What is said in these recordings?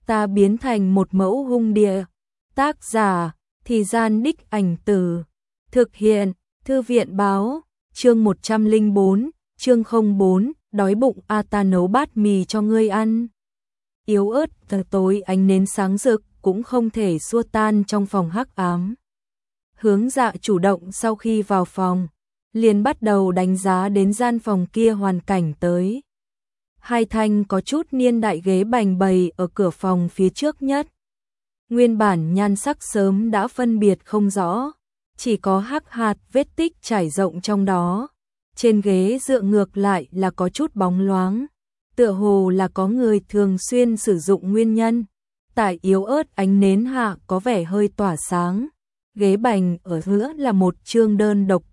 ta biến thành một mẫu hung địa. Tác giả, Thì Gian Đích Ảnh Từ. Thực hiện, Thư viện báo, chương 104, chương 04, đói bụng ta nấu bát mì cho ngươi ăn. Yếu ớt tối ánh nến sáng rực cũng không thể xua tan trong phòng hắc ám. Hướng Dạ chủ động sau khi vào phòng, liền bắt đầu đánh giá đến gian phòng kia hoàn cảnh tới. Hai thanh có chút niên đại ghế bành bày ở cửa phòng phía trước nhất. Nguyên bản nhan sắc sớm đã phân biệt không rõ, chỉ có hắc hạt vết tích trải rộng trong đó. Trên ghế dựa ngược lại là có chút bóng loáng, tựa hồ là có người thường xuyên sử dụng nguyên nhân. Tại yếu ớt ánh nến hạ có vẻ hơi tỏa sáng. Ghế bành ở giữa là một chương đơn độc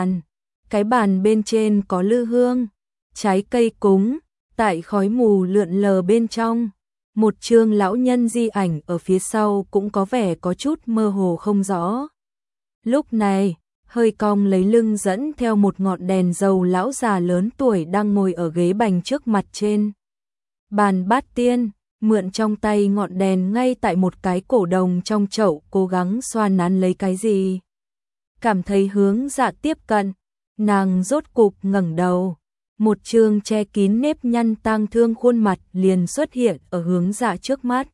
cái bàn bên trên có lư hương, trái cây cúng, tại khói mù lượn lờ bên trong. Một chương lão nhân di ảnh ở phía sau cũng có vẻ có chút mơ hồ không rõ. Lúc này, hơi cong lấy lưng dẫn theo một ngọn đèn dầu lão già lớn tuổi đang ngồi ở ghế bành trước mặt trên bàn bát tiên, mượn trong tay ngọn đèn ngay tại một cái cổ đồng trong chậu cố gắng xoa nắn lấy cái gì. Cảm thấy Hướng Dạ tiếp cận, nàng rốt cục ngẩng đầu. Một chương che kín nếp nhăn tang thương khuôn mặt liền xuất hiện ở Hướng Dạ trước mắt.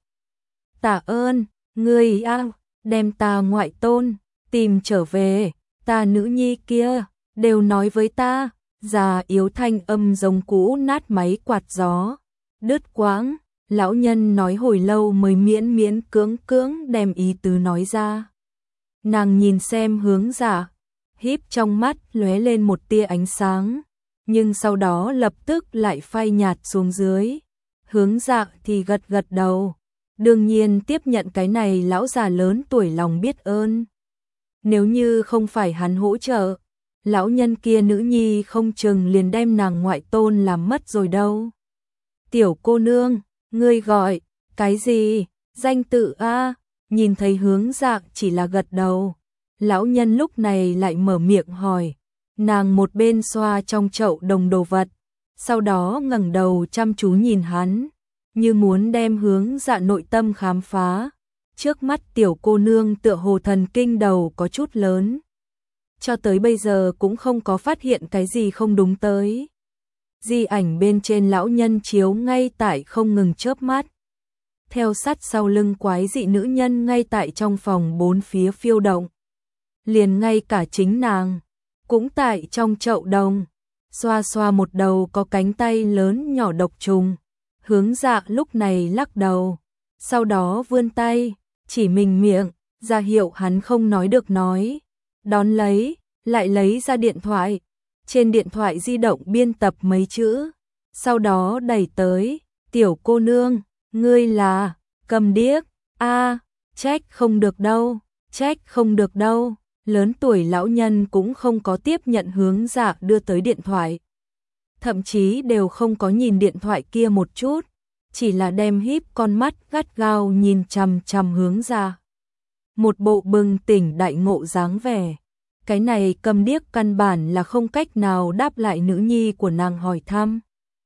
Tạ ơn, ngươi đem ta ngoại tôn tìm trở về, ta nữ nhi kia đều nói với ta. Già yếu thanh âm giống cũ nát máy quạt gió, đứt quãng. Lão nhân nói hồi lâu mới miễn miễn cưỡng đem ý tứ nói ra. Nàng nhìn xem Hướng Dạ, híp trong mắt lóe lên một tia ánh sáng, nhưng sau đó lập tức lại phai nhạt xuống dưới. Hướng Dạ thì gật đầu, đương nhiên tiếp nhận cái này lão già lớn tuổi lòng biết ơn. Nếu như không phải hắn hỗ trợ, lão nhân kia nữ nhi không chừng liền đem nàng ngoại tôn làm mất rồi đâu. Tiểu cô nương, ngươi gọi cái gì? Danh tự Nhìn thấy Hướng Dạ chỉ là gật đầu, lão nhân lúc này lại mở miệng hỏi. Nàng một bên xoa trong chậu đồng đồ vật, sau đó ngẩng đầu chăm chú nhìn hắn, như muốn đem Hướng Dạ nội tâm khám phá. Trước mắt tiểu cô nương tựa hồ thần kinh đầu có chút lớn, cho tới bây giờ cũng không có phát hiện cái gì không đúng tới. Di ảnh bên trên lão nhân chiếu ngay tại không ngừng chớp mắt. Theo sát sau lưng quái dị nữ nhân ngay tại trong phòng bốn phía phiêu động. Liền ngay cả chính nàng cũng tại trong chậu đồng, xoa xoa một đầu có cánh tay lớn nhỏ độc trùng. Hướng Dạ lúc này lắc đầu, sau đó vươn tay, chỉ mình miệng, ra hiệu hắn không nói được nói. Đón lấy, lại lấy ra điện thoại. Trên điện thoại di động biên tập mấy chữ, sau đó đẩy tới. Tiểu cô nương, ngươi là Cầm Điếc? Trách không được đâu, trách không được đâu. Lớn tuổi lão nhân cũng không có tiếp nhận Hướng Dạ đưa tới điện thoại, thậm chí đều không có nhìn điện thoại kia một chút, chỉ là đem híp con mắt gắt gao nhìn chằm chằm Hướng Dạ. Một bộ bừng tỉnh đại ngộ dáng vẻ. Cái này Cầm Điếc căn bản là không cách nào đáp lại nữ nhi của nàng hỏi thăm.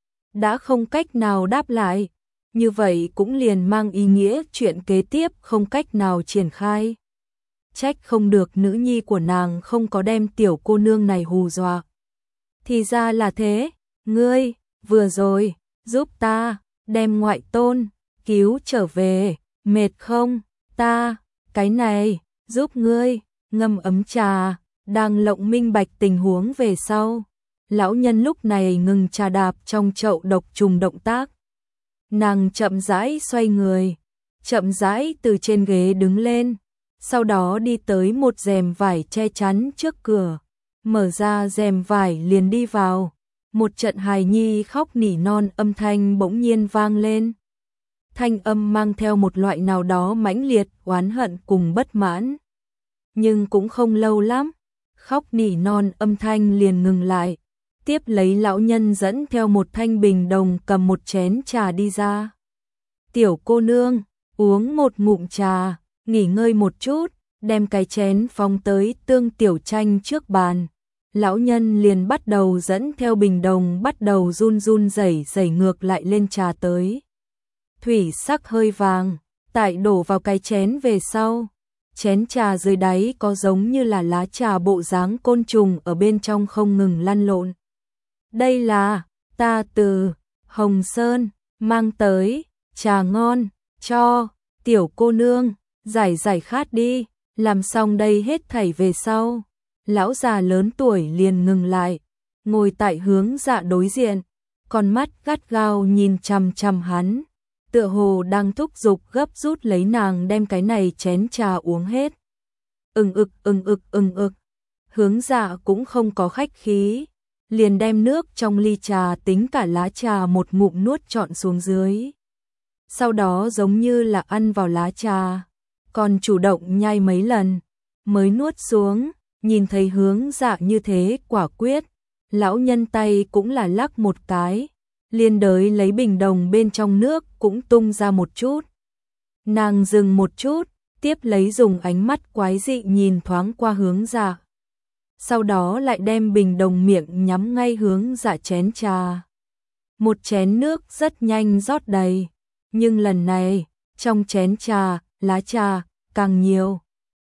Đã không cách nào đáp lại, như vậy cũng liền mang ý nghĩa chuyện kế tiếp không cách nào triển khai. Trách không được nữ nhi của nàng không có đem tiểu cô nương này hù dọa. Thì ra là thế, ngươi vừa rồi giúp ta đem ngoại tôn cứu trở về, mệt không? Ta cái này giúp ngươi ngâm ấm trà. Đang lộng minh bạch tình huống về sau, lão nhân lúc này ngừng trà đạp trong chậu độc trùng động tác. Nàng chậm rãi xoay người, chậm rãi từ trên ghế đứng lên, sau đó đi tới một rèm vải che chắn trước cửa, mở ra rèm vải liền đi vào. Một trận hài nhi khóc nỉ non âm thanh bỗng nhiên vang lên. Thanh âm mang theo một loại nào đó mãnh liệt, oán hận cùng bất mãn. Nhưng cũng không lâu lắm, khóc nỉ non âm thanh liền ngừng lại. Tiếp lấy lão nhân dẫn theo một thanh bình đồng cầm một chén trà đi ra. Tiểu cô nương, uống một ngụm trà, nghỉ ngơi một chút, đem cái chén phóng tới tương tiểu tranh trước bàn. Lão nhân liền bắt đầu dẫn theo bình đồng bắt đầu run run rẩy rẩy ngược lại lên trà tới. thủy sắc hơi vàng, tại đổ vào cái chén về sau. Chén trà dưới đáy có giống như là lá trà bộ dáng côn trùng ở bên trong không ngừng lăn lộn. Đây là, ta từ Hồng Sơn mang tới, trà ngon, cho, tiểu cô nương, giải giải khát đi, làm xong đây hết thảy về sau. Lão già lớn tuổi liền ngừng lại, ngồi tại Hướng Dạ đối diện, con mắt gắt gao nhìn chằm chằm hắn, tựa hồ đang thúc giục gấp rút lấy nàng đem cái này chén trà uống hết. Ực. Hướng Dạ cũng không có khách khí, liền đem nước trong ly trà tính cả lá trà một ngụm nuốt trọn xuống dưới. Sau đó giống như là ăn vào lá trà, còn chủ động nhai mấy lần, mới nuốt xuống, nhìn thấy Hướng Dạ như thế quả quyết, lão nhân tay cũng là lắc một cái, liên đới lấy bình đồng bên trong nước cũng tung ra một chút. Nàng dừng một chút, tiếp lấy dùng ánh mắt quái dị nhìn thoáng qua Hướng Dạ. Sau đó lại đem bình đồng miệng nhắm ngay Hướng Dạ chén trà. Một chén nước rất nhanh rót đầy, nhưng lần này, trong chén trà, lá trà càng nhiều.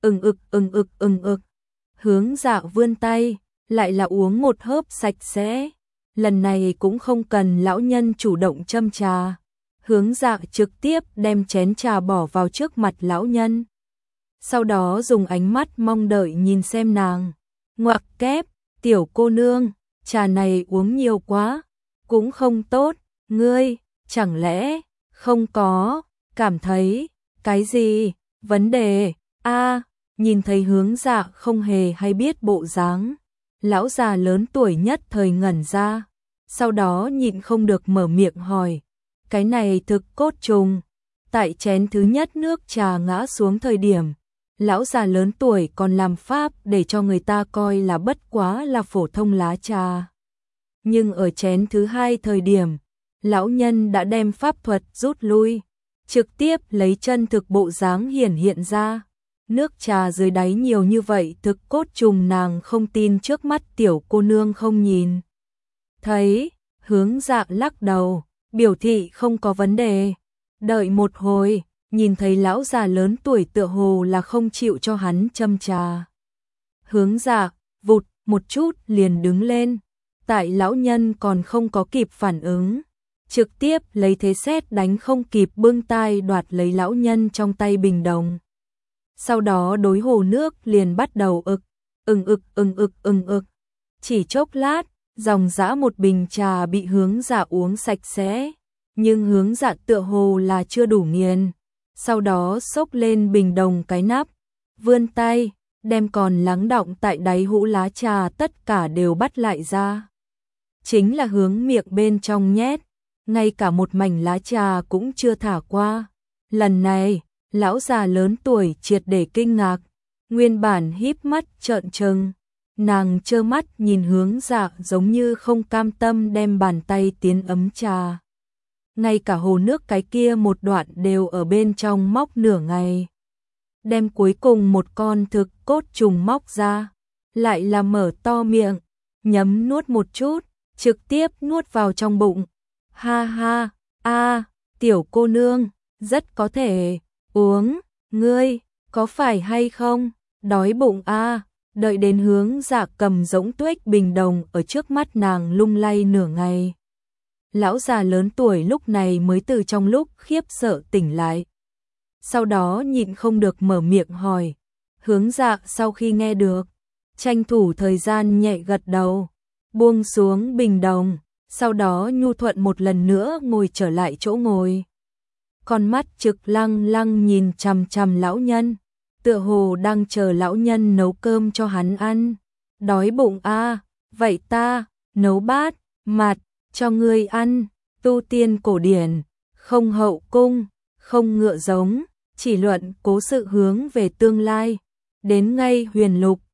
Ực. Hướng Dạ vươn tay, lại là uống một hớp sạch sẽ. Lần này cũng không cần lão nhân chủ động châm trà. Hướng Dạ trực tiếp đem chén trà bỏ vào trước mặt lão nhân. Sau đó dùng ánh mắt mong đợi nhìn xem nàng. Ngoặc kép, tiểu cô nương, trà này uống nhiều quá, cũng không tốt, ngươi, chẳng lẽ, không có, cảm thấy, cái gì, vấn đề, nhìn thấy Hướng Dạ không hề hay biết bộ dáng. Lão già lớn tuổi nhất thời ngẩn ra, sau đó nhịn không được mở miệng hỏi, cái này thực cốt trùng. Tại chén thứ nhất nước trà ngã xuống thời điểm, lão già lớn tuổi còn làm pháp để cho người ta coi là bất quá là phổ thông lá trà. Nhưng ở chén thứ hai thời điểm, lão nhân đã đem pháp thuật rút lui, trực tiếp lấy chân thực bộ dáng hiển hiện ra. Nước trà dưới đáy nhiều như vậy thực cốt trùng nàng không tin trước mắt tiểu cô nương không nhìn thấy. Hướng Dạ lắc đầu, biểu thị không có vấn đề. Đợi một hồi, nhìn thấy lão già lớn tuổi tựa hồ là không chịu cho hắn châm trà. Hướng Dạ vụt một chút liền đứng lên, tại lão nhân còn không có kịp phản ứng, trực tiếp lấy thế sét đánh không kịp bưng tay đoạt lấy lão nhân trong tay bình đồng. Sau đó đối hồ nước liền bắt đầu ực. Chỉ chốc lát, dòng dã một bình trà bị Hướng Dạ uống sạch sẽ, nhưng Hướng Dạ tựa hồ là chưa đủ nghiền. Sau đó xốc lên bình đồng cái nắp, vươn tay, đem còn lắng đọng tại đáy hũ lá trà tất cả đều bắt lại ra. Chính là hướng miệng bên trong nhét, ngay cả một mảnh lá trà cũng chưa thả qua. Lần này, lão già lớn tuổi triệt để kinh ngạc, nguyên bản híp mắt trợn trừng, nàng trơ mắt nhìn Hướng Dạ giống như không cam tâm đem bàn tay tiến ấm trà. Ngay cả hồ nước cái kia một đoạn đều ở bên trong móc nửa ngày. Đem cuối cùng một con thực cốt trùng móc ra, lại là mở to miệng, nhấm nuốt một chút, trực tiếp nuốt vào trong bụng. Ha, tiểu cô nương, rất có thể uống, ngươi, có phải hay không, đói bụng đợi đến Hướng Dạ cầm giống tuếch bình đồng ở trước mắt nàng lung lay nửa ngày. Lão già lớn tuổi lúc này mới từ trong lúc khiếp sợ tỉnh lại. Sau đó nhịn không được mở miệng hỏi. Hướng Dạ sau khi nghe được, tranh thủ thời gian nhẹ gật đầu, buông xuống bình đồng, sau đó nhu thuận một lần nữa ngồi trở lại chỗ ngồi. Con mắt trực lăng lăng nhìn chằm chằm lão nhân, tựa hồ đang chờ lão nhân nấu cơm cho hắn ăn. Đói bụng vậy ta nấu bát mặt cho ngươi ăn. Tu tiên cổ điển, không hậu cung, không ngựa giống, chỉ luận cố sự hướng về tương lai. Đến ngay huyền lục,